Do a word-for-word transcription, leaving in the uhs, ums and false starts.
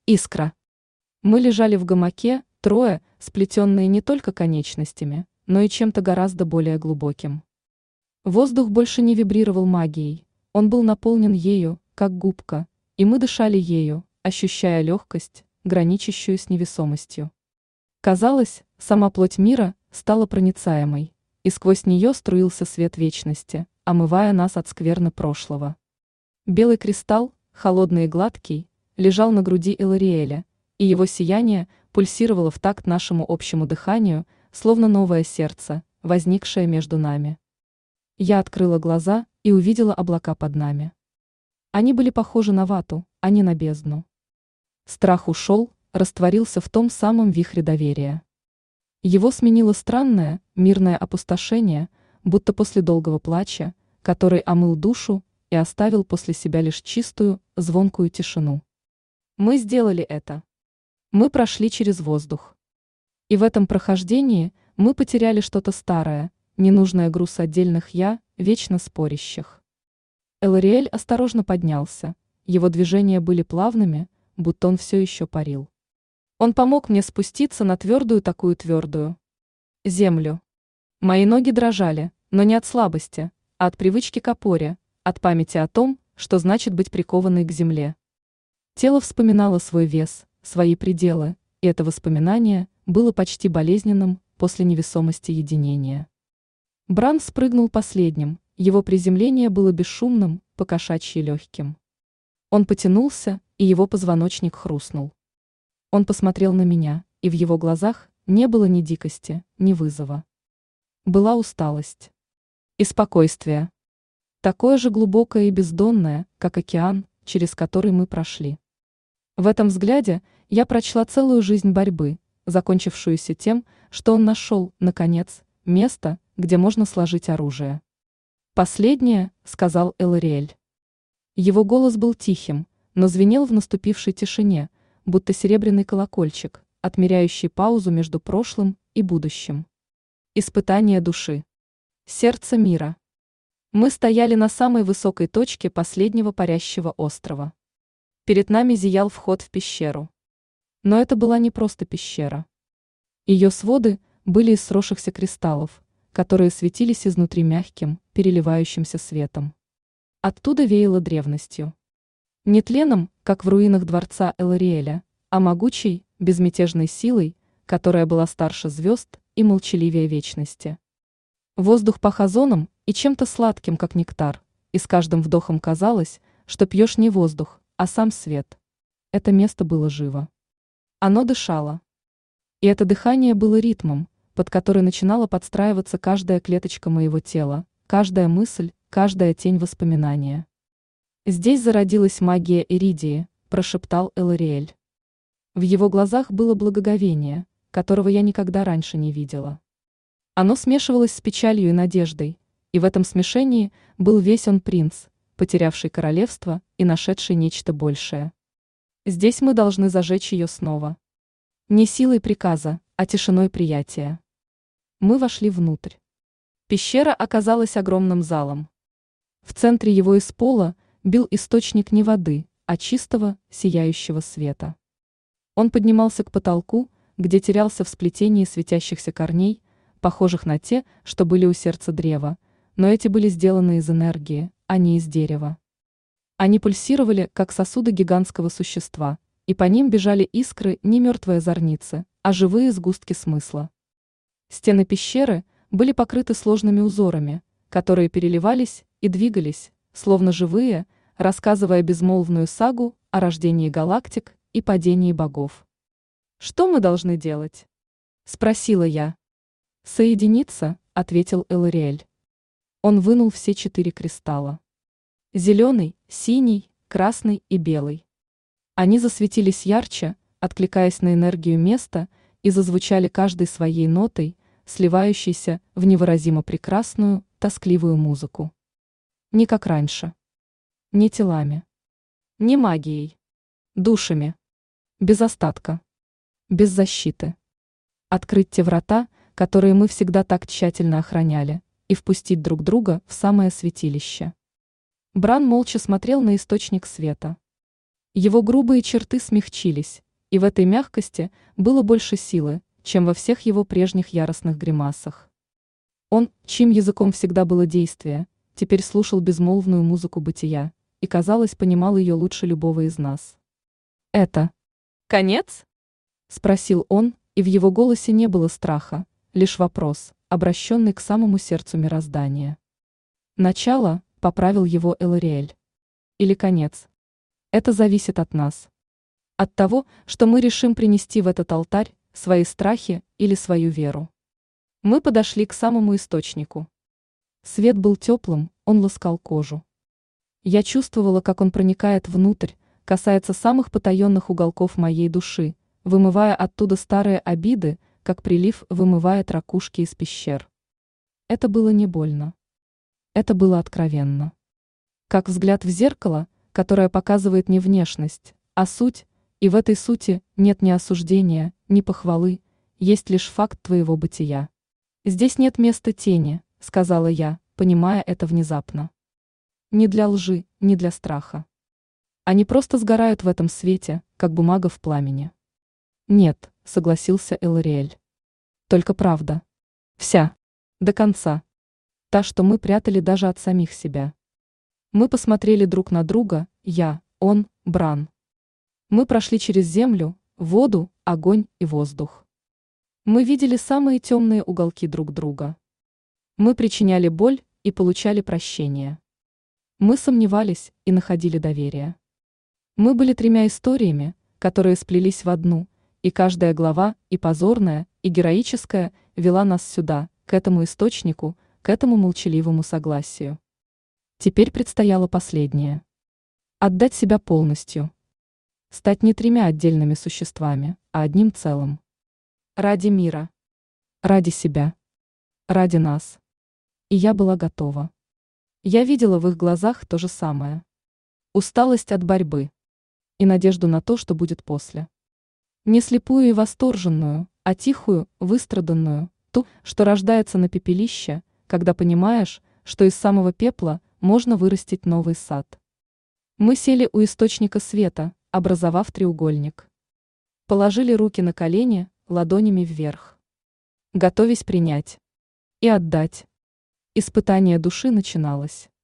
Искра. Мы лежали в гамаке, трое, сплетенные не только конечностями, но и чем-то гораздо более глубоким. Воздух больше не вибрировал магией, он был наполнен ею, как губка, и мы дышали ею, ощущая легкость, граничащую с невесомостью. Казалось, сама плоть мира стала проницаемой, и сквозь нее струился свет вечности, омывая нас от скверны прошлого. Белый кристалл, холодный и гладкий, лежал на груди Элариэля, и его сияние пульсировало в такт нашему общему дыханию, словно новое сердце, возникшее между нами. Я открыла глаза и увидела облака под нами. Они были похожи на вату, а не на бездну. Страх ушел, растворился в том самом вихре доверия. Его сменило странное, мирное опустошение, будто после долгого плача, который омыл душу и оставил после себя лишь чистую, звонкую тишину. Мы сделали это. Мы прошли через воздух. И в этом прохождении мы потеряли что-то старое, ненужное груз отдельных «я», вечно спорящих. Элариэль осторожно поднялся, его движения были плавными, будто он все еще парил. Он помог мне спуститься на твердую такую твердую землю. Мои ноги дрожали, но не от слабости, а от привычки к опоре, от памяти о том, что значит быть прикованной к земле. Тело вспоминало свой вес, свои пределы, и это воспоминание было почти болезненным после невесомости единения. Бран спрыгнул последним, его приземление было бесшумным, по-кошачьи легким. Он потянулся, и его позвоночник хрустнул. Он посмотрел на меня, и в его глазах не было ни дикости, ни вызова. Была усталость и спокойствие. Такое же глубокое и бездонное, как океан, через который мы прошли. В этом взгляде я прочла целую жизнь борьбы, закончившуюся тем, что он нашел, наконец, место, где можно сложить оружие. «Последнее», — сказал Элариэль. Его голос был тихим, но звенел в наступившей тишине, будто серебряный колокольчик, отмеряющий паузу между прошлым и будущим. Испытание души. Сердце мира. Мы стояли на самой высокой точке последнего парящего острова. Перед нами зиял вход в пещеру. Но это была не просто пещера. Ее своды были из сросшихся кристаллов, которые светились изнутри мягким, переливающимся светом. Оттуда веяло древностью. Не тленом, как в руинах дворца Элариэля, а могучей, безмятежной силой, которая была старше звезд и молчаливее вечности. Воздух пах озоном и чем-то сладким, как нектар, и с каждым вдохом казалось, что пьешь не воздух, а сам свет. Это место было живо. Оно дышало. И это дыхание было ритмом, под который начинала подстраиваться каждая клеточка моего тела, каждая мысль, каждая тень воспоминания. «Здесь зародилась магия Иридии», – прошептал Элариэль. В его глазах было благоговение, которого я никогда раньше не видела. Оно смешивалось с печалью и надеждой, и в этом смешении был весь он принц, потерявший королевство и нашедший нечто большее. Здесь мы должны зажечь ее снова. Не силой приказа, а тишиной приятия. Мы вошли внутрь. Пещера оказалась огромным залом. В центре его из пола бил источник не воды, а чистого, сияющего света. Он поднимался к потолку, где терялся в сплетении светящихся корней, похожих на те, что были у сердца древа, но эти были сделаны из энергии, а не из дерева. Они пульсировали, как сосуды гигантского существа, и по ним бежали искры не мертвые зорницы, а живые сгустки смысла. Стены пещеры были покрыты сложными узорами, которые переливались и двигались, словно живые, рассказывая безмолвную сагу о рождении галактик и падении богов. «Что мы должны делать?» – спросила я. «Соединиться», – ответил Элариэль. Он вынул все четыре кристалла. Зеленый, синий, красный и белый. Они засветились ярче, откликаясь на энергию места, и зазвучали каждой своей нотой, сливающейся в невыразимо прекрасную, тоскливую музыку. Не как раньше. Не телами. Не магией. Душами. Без остатка. Без защиты. Открыть те врата, которые мы всегда так тщательно охраняли, и впустить друг друга в самое святилище. Бран молча смотрел на источник света. Его грубые черты смягчились, и в этой мягкости было больше силы, чем во всех его прежних яростных гримасах. Он, чьим языком всегда было действие, теперь слушал безмолвную музыку бытия и, казалось, понимал ее лучше любого из нас. «Это конец?» – спросил он, и в его голосе не было страха, лишь вопрос, обращенный к самому сердцу мироздания. «Начало», – поправил его Элариэль. «Или конец. Это зависит от нас. От того, что мы решим принести в этот алтарь свои страхи или свою веру». Мы подошли к самому источнику. Свет был теплым, он ласкал кожу. Я чувствовала, как он проникает внутрь, касается самых потаенных уголков моей души, вымывая оттуда старые обиды, как прилив вымывает ракушки из пещер. Это было не больно. Это было откровенно. Как взгляд в зеркало, которое показывает не внешность, а суть, и в этой сути нет ни осуждения, ни похвалы, есть лишь факт твоего бытия. «Здесь нет места тени», — сказала я, понимая это внезапно. Не для лжи, не для страха. Они просто сгорают в этом свете, как бумага в пламени. «Нет», — согласился Элариэль. «Только правда. Вся. До конца. Та, что мы прятали даже от самих себя». Мы посмотрели друг на друга, я, он, Бран. Мы прошли через землю, воду, огонь и воздух. Мы видели самые темные уголки друг друга. Мы причиняли боль и получали прощение. Мы сомневались и находили доверие. Мы были тремя историями, которые сплелись в одну, и каждая глава, и позорная, и героическая, вела нас сюда, к этому источнику, к этому молчаливому согласию. Теперь предстояло последнее. Отдать себя полностью. Стать не тремя отдельными существами, а одним целым. Ради мира. Ради себя. Ради нас. И я была готова. Я видела в их глазах то же самое. Усталость от борьбы. И надежду на то, что будет после. Не слепую и восторженную, а тихую, выстраданную, ту, что рождается на пепелище, когда понимаешь, что из самого пепла можно вырастить новый сад. Мы сели у источника света, образовав треугольник. Положили руки на колени, ладонями вверх. Готовясь принять и отдать. Испытание души начиналось.